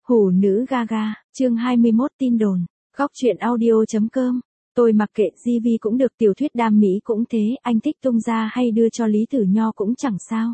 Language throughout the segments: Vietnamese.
Hủ nữ Gaga, chương 21 tin đồn. Góc truyện audio.com. Tôi mặc kệ, GV cũng được, tiểu thuyết đam mỹ cũng thế, anh thích tung ra hay đưa cho Lý Tử Nho cũng chẳng sao.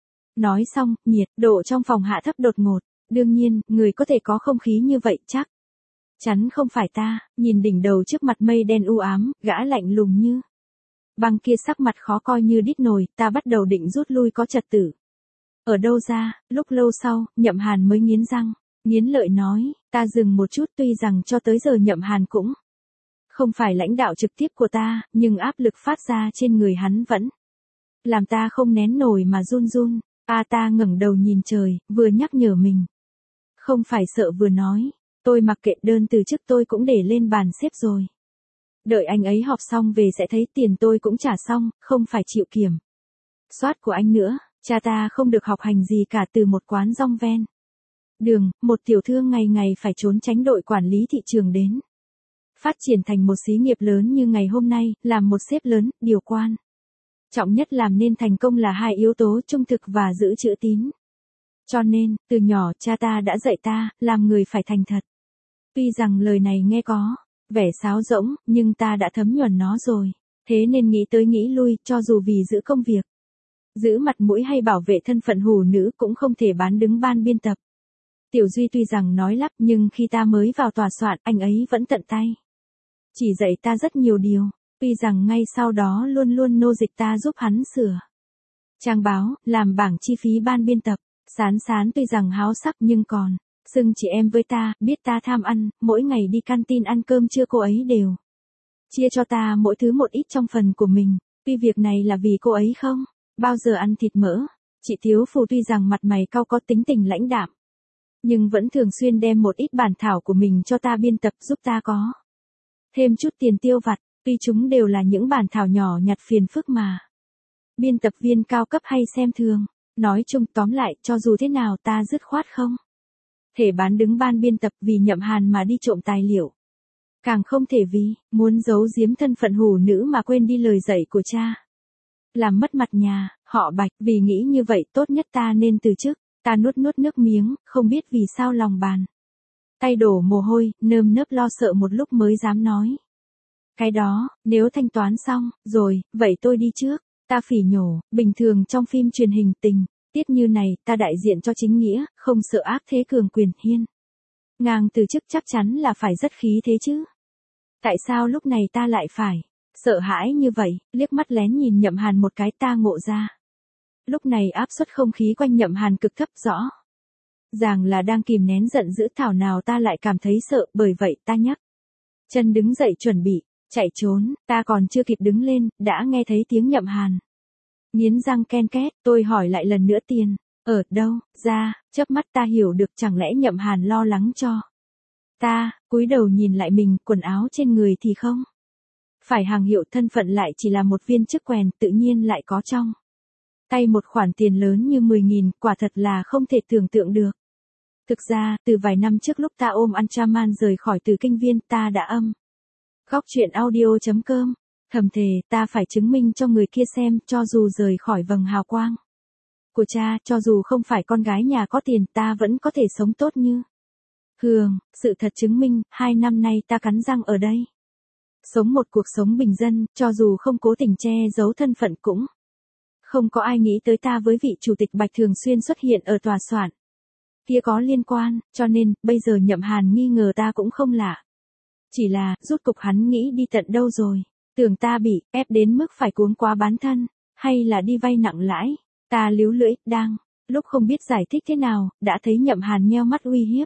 Nói xong, nhiệt độ trong phòng hạ thấp đột ngột. Đương nhiên, người có thể có không khí như vậy chắc chắn không phải ta. Nhìn đỉnh đầu trước mặt mây đen u ám, gã lạnh lùng như băng kia sắc mặt khó coi như đít nồi, ta bắt đầu định rút lui có trật tự. Ở đâu ra, lúc lâu sau, Nhậm Hàn mới nghiến răng, nghiến lợi nói, ta dừng một chút, tuy rằng cho tới giờ Nhậm Hàn cũng không phải lãnh đạo trực tiếp của ta, nhưng áp lực phát ra trên người hắn vẫn làm ta không nén nổi mà run run. Ta ngẩng đầu nhìn trời, vừa nhắc nhở mình. Không phải sợ vừa nói, tôi mặc kệ, đơn từ chức tôi cũng để lên bàn xếp rồi. Đợi anh ấy họp xong về sẽ thấy, tiền tôi cũng trả xong, không phải chịu kiểm soát của anh nữa. Cha ta không được học hành gì cả, từ một quán rong ven đường, một tiểu thương ngày ngày phải trốn tránh đội quản lý thị trường đến phát triển thành một xí nghiệp lớn như ngày hôm nay, làm một sếp lớn, điều quan trọng nhất làm nên thành công là hai yếu tố: trung thực và giữ chữ tín. Cho nên, từ nhỏ cha ta đã dạy ta, làm người phải thành thật. Tuy rằng lời này nghe có vẻ sáo rỗng, nhưng ta đã thấm nhuần nó rồi. Thế nên nghĩ tới nghĩ lui, cho dù vì giữ công việc, giữ mặt mũi hay bảo vệ thân phận hủ nữ cũng không thể bán đứng ban biên tập. Tiểu Duy tuy rằng nói lắp, nhưng khi ta mới vào tòa soạn, anh ấy vẫn tận tay chỉ dạy ta rất nhiều điều. Tuy rằng ngay sau đó luôn luôn nô dịch ta giúp hắn sửa trang báo, làm bảng chi phí ban biên tập. Sán Sán tuy rằng háo sắc nhưng còn xưng chị em với ta, biết ta tham ăn, mỗi ngày đi canteen ăn cơm trưa cô ấy đều chia cho ta mỗi thứ một ít trong phần của mình. Tuy việc này là vì cô ấy không bao giờ ăn thịt mỡ. Chị Thiếu Phù tuy rằng mặt mày cau có tính tình lãnh đạm, nhưng vẫn thường xuyên đem một ít bản thảo của mình cho ta biên tập, giúp ta có thêm chút tiền tiêu vặt. Tuy chúng đều là những bản thảo nhỏ nhặt phiền phức mà biên tập viên cao cấp hay xem thường. Nói chung tóm lại, cho dù thế nào ta dứt khoát không thể bán đứng ban biên tập vì Nhậm Hàn mà đi trộm tài liệu. Càng không thể vì muốn giấu giếm thân phận hủ nữ mà quên đi lời dạy của cha, làm mất mặt nhà họ Bạch. Vì nghĩ như vậy tốt nhất ta nên từ chức. Ta nuốt nước miếng, không biết vì sao lòng bàn tay đổ mồ hôi, nơm nớp lo sợ một lúc mới dám nói. Cái đó, nếu thanh toán xong rồi, vậy tôi đi trước. Ta phỉ nhổ, bình thường trong phim truyền hình tình tiết như này, ta đại diện cho chính nghĩa, không sợ ác thế cường quyền hiên ngang từ chức, chắc chắn là phải rất khí thế chứ. Tại sao lúc này ta lại phải sợ hãi như vậy? Liếc mắt lén nhìn Nhậm Hàn một cái, ta ngộ ra. Lúc này áp suất không khí quanh Nhậm Hàn cực thấp, rõ ràng là đang kìm nén giận dữ, thảo nào ta lại cảm thấy sợ. Bởi vậy ta nhấc chân đứng dậy chuẩn bị chạy trốn. Ta còn chưa kịp đứng lên, đã nghe thấy tiếng Nhậm Hàn nghiến răng ken két. Tôi hỏi lại lần nữa, tiền ở đâu ra? Chớp mắt ta hiểu được, chẳng lẽ Nhậm Hàn lo lắng cho ta. Cúi đầu nhìn lại mình, quần áo trên người thì không phải hàng hiệu, thân phận lại chỉ là một viên chức quèn, tự nhiên lại có trong tay một khoản tiền lớn như 10.000, quả thật là không thể tưởng tượng được. Thực ra, từ vài năm trước lúc ta ôm Antraman rời khỏi Từ Kinh Viên, ta đã Góc truyện audio.com thầm thề, ta phải chứng minh cho người kia xem, cho dù rời khỏi vầng hào quang của cha, cho dù không phải con gái nhà có tiền, ta vẫn có thể sống tốt như thường. Sự thật chứng minh, 2 năm nay ta cắn răng ở đây sống một cuộc sống bình dân, cho dù không cố tình che giấu thân phận, cũng không có ai nghĩ tới ta với vị chủ tịch Bạch thường xuyên xuất hiện ở tòa soạn kia có liên quan. Cho nên, bây giờ Nhậm Hàn nghi ngờ ta cũng không lạ. Chỉ là, rút cục hắn nghĩ đi tận đâu rồi? Tưởng ta bị ép đến mức phải cuống quá bán thân, hay là đi vay nặng lãi? Ta líu lưỡi, đang lúc không biết giải thích thế nào, đã thấy Nhậm Hàn nheo mắt uy hiếp.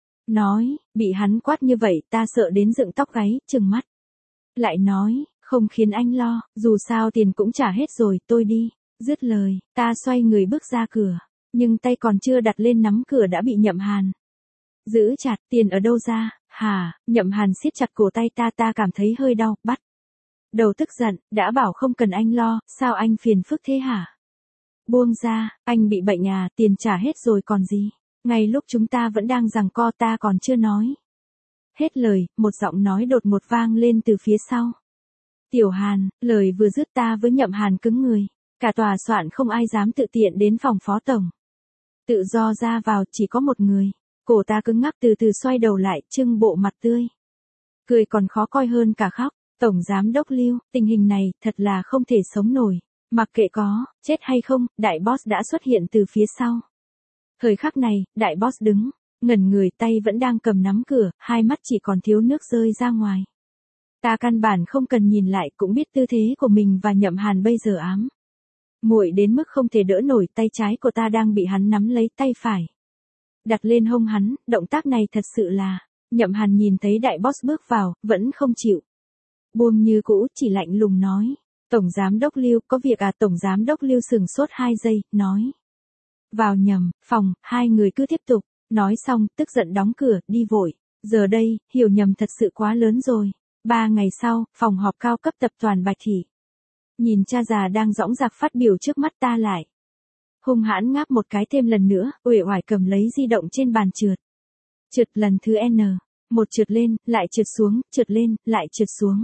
Nói, bị hắn quát như vậy, ta sợ đến dựng tóc gáy, trừng mắt. Lại nói, không khiến anh lo, dù sao tiền cũng trả hết rồi, tôi đi. Dứt lời, ta xoay người bước ra cửa, nhưng tay còn chưa đặt lên nắm cửa đã bị Nhậm Hàn giữ chặt. Tiền ở đâu ra? Hả? Nhậm Hàn siết chặt cổ tay ta cảm thấy hơi đau, bắt đầu tức giận, đã bảo không cần anh lo, sao anh phiền phức thế hả? Buông ra, anh bị bệnh à, tiền trả hết rồi còn gì. Ngay lúc chúng ta vẫn đang giằng co, ta còn chưa nói hết lời, một giọng nói đột ngột vang lên từ phía sau. Tiểu Hàn. Lời vừa dứt, ta với Nhậm Hàn cứng người. Cả tòa soạn không ai dám tự tiện đến phòng phó tổng tự do ra vào, chỉ có một người Cổ ta cứng ngắc từ từ xoay đầu lại, trưng bộ mặt tươi. Cười còn khó coi hơn cả khóc. Tổng giám đốc Lưu, tình hình này thật là không thể sống nổi. Mặc kệ có, chết hay không, đại boss đã xuất hiện từ phía sau. Thời khắc này, đại boss đứng, ngẩn người, tay vẫn đang cầm nắm cửa, hai mắt chỉ còn thiếu nước rơi ra ngoài. Ta căn bản không cần nhìn lại cũng biết tư thế của mình và Nhậm Hàn bây giờ ám muội đến mức không thể đỡ nổi, tay trái của ta đang bị hắn nắm lấy tay phải. Đặt lên hông hắn, động tác này thật sự là, Nhậm Hàn nhìn thấy đại boss bước vào, vẫn không chịu buông như cũ, chỉ lạnh lùng nói. Tổng giám đốc Lưu, có việc à? Tổng giám đốc Lưu sừng sốt 2 giây, nói. Vào nhầm, phòng, hai người cứ tiếp tục, nói xong, tức giận đóng cửa, đi vội. Giờ đây, hiểu nhầm thật sự quá lớn rồi. 3 ngày sau, phòng họp cao cấp tập đoàn Bạch Thị. Nhìn cha già đang dõng dạc phát biểu trước mắt ta lại. Hung hãn ngáp một cái thêm lần nữa, uể oải cầm lấy di động trên bàn trượt. Trượt lần thứ N. Một trượt lên, lại trượt xuống, trượt lên, lại trượt xuống.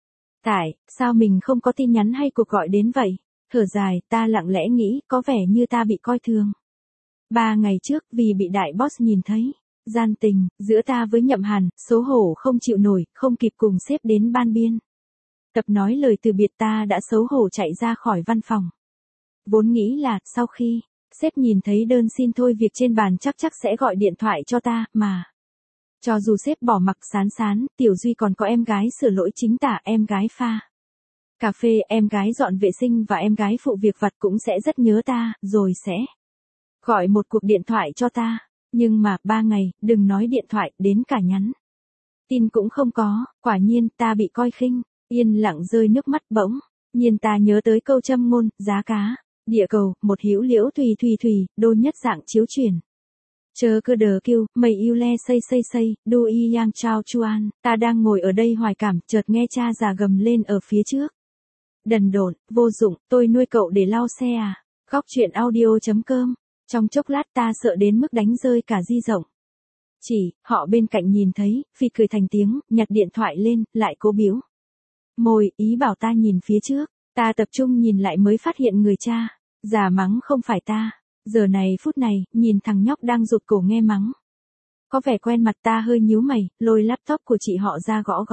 Sao mình không có tin nhắn hay cuộc gọi đến vậy? Thở dài, ta lặng lẽ nghĩ, có vẻ như ta bị coi thường. 3 ngày trước, vì bị đại boss nhìn thấy, gian tình, giữa ta với Nhậm Hàn, xấu hổ không chịu nổi, không kịp cùng sếp đến ban biên. Tập nói lời từ biệt, ta đã xấu hổ chạy ra khỏi văn phòng. Vốn nghĩ là, sau khi, sếp nhìn thấy đơn xin thôi việc trên bàn chắc sẽ gọi điện thoại cho ta, mà. Cho dù sếp bỏ mặc sán, Tiểu Duy còn có em gái sửa lỗi chính tả, em gái pha cà phê, em gái dọn vệ sinh và em gái phụ việc vặt cũng sẽ rất nhớ ta, rồi sẽ gọi một cuộc điện thoại cho ta. Nhưng mà, 3 ngày, đừng nói điện thoại, đến cả nhắn tin cũng không có, quả nhiên, ta bị coi khinh, yên lặng rơi nước mắt bỗng. Nhiên ta nhớ tới câu châm ngôn, giá cá, địa cầu, một hữu liễu thùy, đôi nhất dạng chiếu chuyển. Chớ cơ đờ kêu, mày yêu le xây, đu y yang chao chuan, ta đang ngồi ở đây hoài cảm, chợt nghe cha già gầm lên ở phía trước. Đần độn, vô dụng, tôi nuôi cậu để lau xe à? Góc chuyện audio.com. Trong chốc lát ta sợ đến mức đánh rơi cả di rộng. Họ bên cạnh nhìn thấy, phì cười thành tiếng, nhặt điện thoại lên, lại cố biểu môi, ý bảo ta nhìn phía trước. Ta tập trung nhìn lại mới phát hiện người cha già mắng không phải ta. Giờ này phút này, nhìn thằng nhóc đang rụt cổ nghe mắng. Có vẻ quen mặt, ta hơi nhíu mày, lôi laptop của chị họ ra gõ.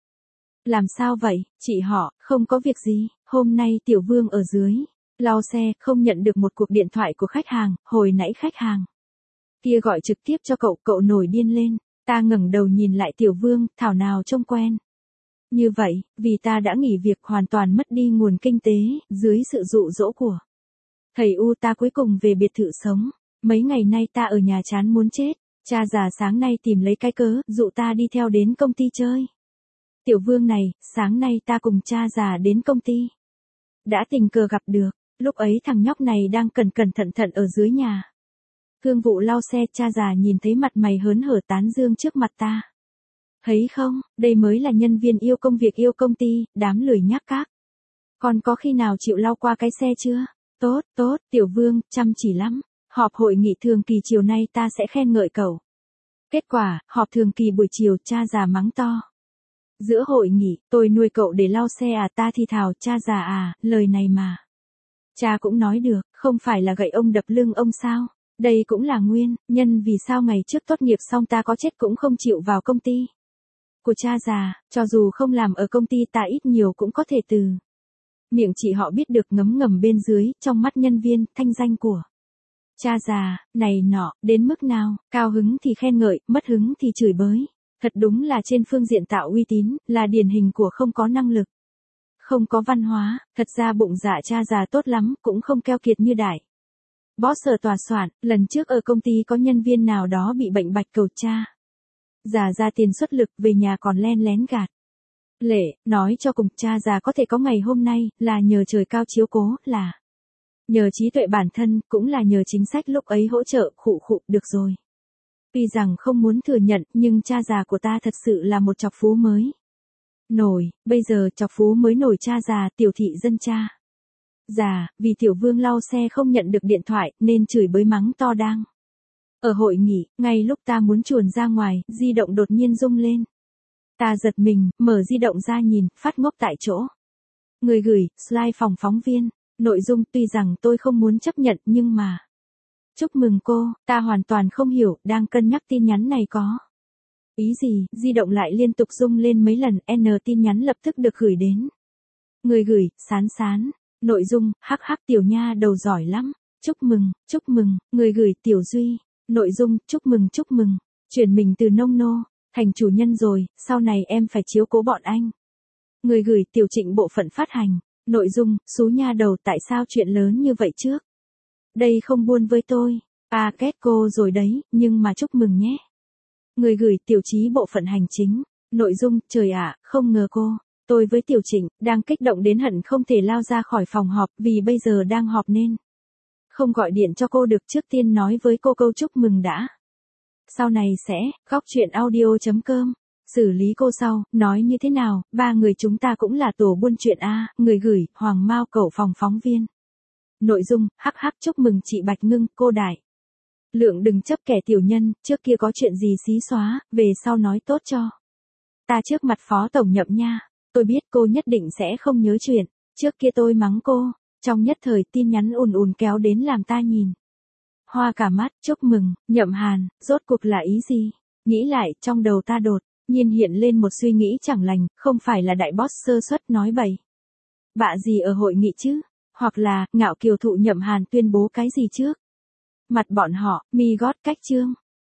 Làm sao vậy, chị họ? Không có việc gì, hôm nay Tiểu Vương ở dưới lau xe, không nhận được một cuộc điện thoại của khách hàng, hồi nãy khách hàng kia gọi trực tiếp cho cậu nổi điên lên. Ta ngẩng đầu nhìn lại Tiểu Vương, thảo nào trông quen như vậy, vì ta đã nghỉ việc, hoàn toàn mất đi nguồn kinh tế, dưới sự dụ dỗ của thầy U, ta cuối cùng về biệt thự sống. Mấy ngày nay ta ở nhà chán muốn chết. Cha già sáng nay tìm lấy cái cớ, dụ ta đi theo đến công ty chơi. Tiểu Vương này, sáng nay ta cùng cha già đến công ty. Đã tình cờ gặp được, lúc ấy thằng nhóc này đang cẩn thận ở dưới nhà thương vụ lau xe. Cha già nhìn thấy mặt mày hớn hở tán dương trước mặt ta. Thấy không, đây mới là nhân viên yêu công việc yêu công ty, đám lười nhác các. Còn có khi nào chịu lau qua cái xe chưa? Tốt, Tiểu Vương, chăm chỉ lắm. Họp hội nghị thường kỳ chiều nay ta sẽ khen ngợi cậu. Kết quả, họp thường kỳ buổi chiều, cha già mắng to. Giữa hội nghị, tôi nuôi cậu để lau xe à? Ta thì thào, cha già à, lời này mà cha cũng nói được, không phải là gậy ông đập lưng ông sao? Đây cũng là nguyên nhân vì sao ngày trước tốt nghiệp xong ta có chết cũng không chịu vào công ty của cha già, cho dù không làm ở công ty ta ít nhiều cũng có thể từ miệng chị họ biết được ngấm ngầm bên dưới, trong mắt nhân viên, thanh danh của cha già, này nọ, đến mức nào, cao hứng thì khen ngợi, mất hứng thì chửi bới. Thật đúng là trên phương diện tạo uy tín, là điển hình của không có năng lực, không có văn hóa. Thật ra bụng dạ cha già tốt lắm, cũng không keo kiệt như đại boss ở tòa soạn. Lần trước ở công ty có nhân viên nào đó bị bệnh bạch cầu, cha già ra tiền xuất lực, về nhà còn len lén gạt lệ. Nói cho cùng, cha già có thể có ngày hôm nay, là nhờ trời cao chiếu cố, là nhờ trí tuệ bản thân, cũng là nhờ chính sách lúc ấy hỗ trợ. Được rồi. Tuy rằng không muốn thừa nhận, nhưng cha già của ta thật sự là một chọc phú mới nổi. Bây giờ chọc phú mới nổi cha già, tiểu thị dân cha già, vì Tiểu Vương lau xe không nhận được điện thoại, nên chửi bới mắng to đang ở hội nghị. Ngay lúc ta muốn chuồn ra ngoài, di động đột nhiên rung lên. Ta giật mình, mở di động ra nhìn, phát ngốc tại chỗ. Người gửi, slide phòng phóng viên. Nội dung tuy rằng tôi không muốn chấp nhận, nhưng mà Chúc mừng cô, ta hoàn toàn không hiểu, đang cân nhắc tin nhắn này có ý gì, di động lại liên tục rung lên mấy lần, tin nhắn lập tức được gửi đến. Người gửi, Sán Sán. Nội dung, hắc hắc tiểu nha đầu giỏi lắm. Chúc mừng, người gửi Tiểu Duy. Nội dung, chúc mừng. Chuyển mình từ nông nô, thành chủ nhân rồi, sau này em phải chiếu cố bọn anh. Người gửi Tiểu Trịnh bộ phận phát hành. Nội dung, xú nha đầu tại sao chuyện lớn như vậy trước? Đây không buôn với tôi. À kết cô rồi đấy, nhưng mà chúc mừng nhé. Người gửi Tiểu Chí bộ phận hành chính. Nội dung, trời ạ, không ngờ cô. Tôi với Tiểu Trịnh, đang kích động đến hận không thể lao ra khỏi phòng họp vì bây giờ đang họp nên không gọi điện cho cô được, trước tiên nói với cô câu chúc mừng đã. Sau này sẽ, góc chuyện audio.com, xử lý cô sau, nói như thế nào, ba người chúng ta cũng là tổ buôn chuyện a. Người gửi, Hoàng Mao Cẩu phòng phóng viên. Nội dung, hắc hắc chúc mừng chị Bạch Ngưng, cô Đại Lượng đừng chấp kẻ tiểu nhân, trước kia có chuyện gì xí xóa, về sau nói tốt cho ta trước mặt Phó Tổng Nhậm nha. Tôi biết cô nhất định sẽ không nhớ chuyện trước kia tôi mắng cô. Trong nhất thời tin nhắn ùn kéo đến làm ta nhìn hoa cả mắt. Chúc mừng, Nhậm Hàn, rốt cuộc là ý gì? Nghĩ lại, trong đầu ta đột nhiên hiện lên một suy nghĩ chẳng lành, không phải là đại boss sơ suất nói bậy bạ gì ở hội nghị chứ? Hoặc là, ngạo kiều thụ Nhậm Hàn tuyên bố cái gì trước mặt bọn họ, mi gót cách chương.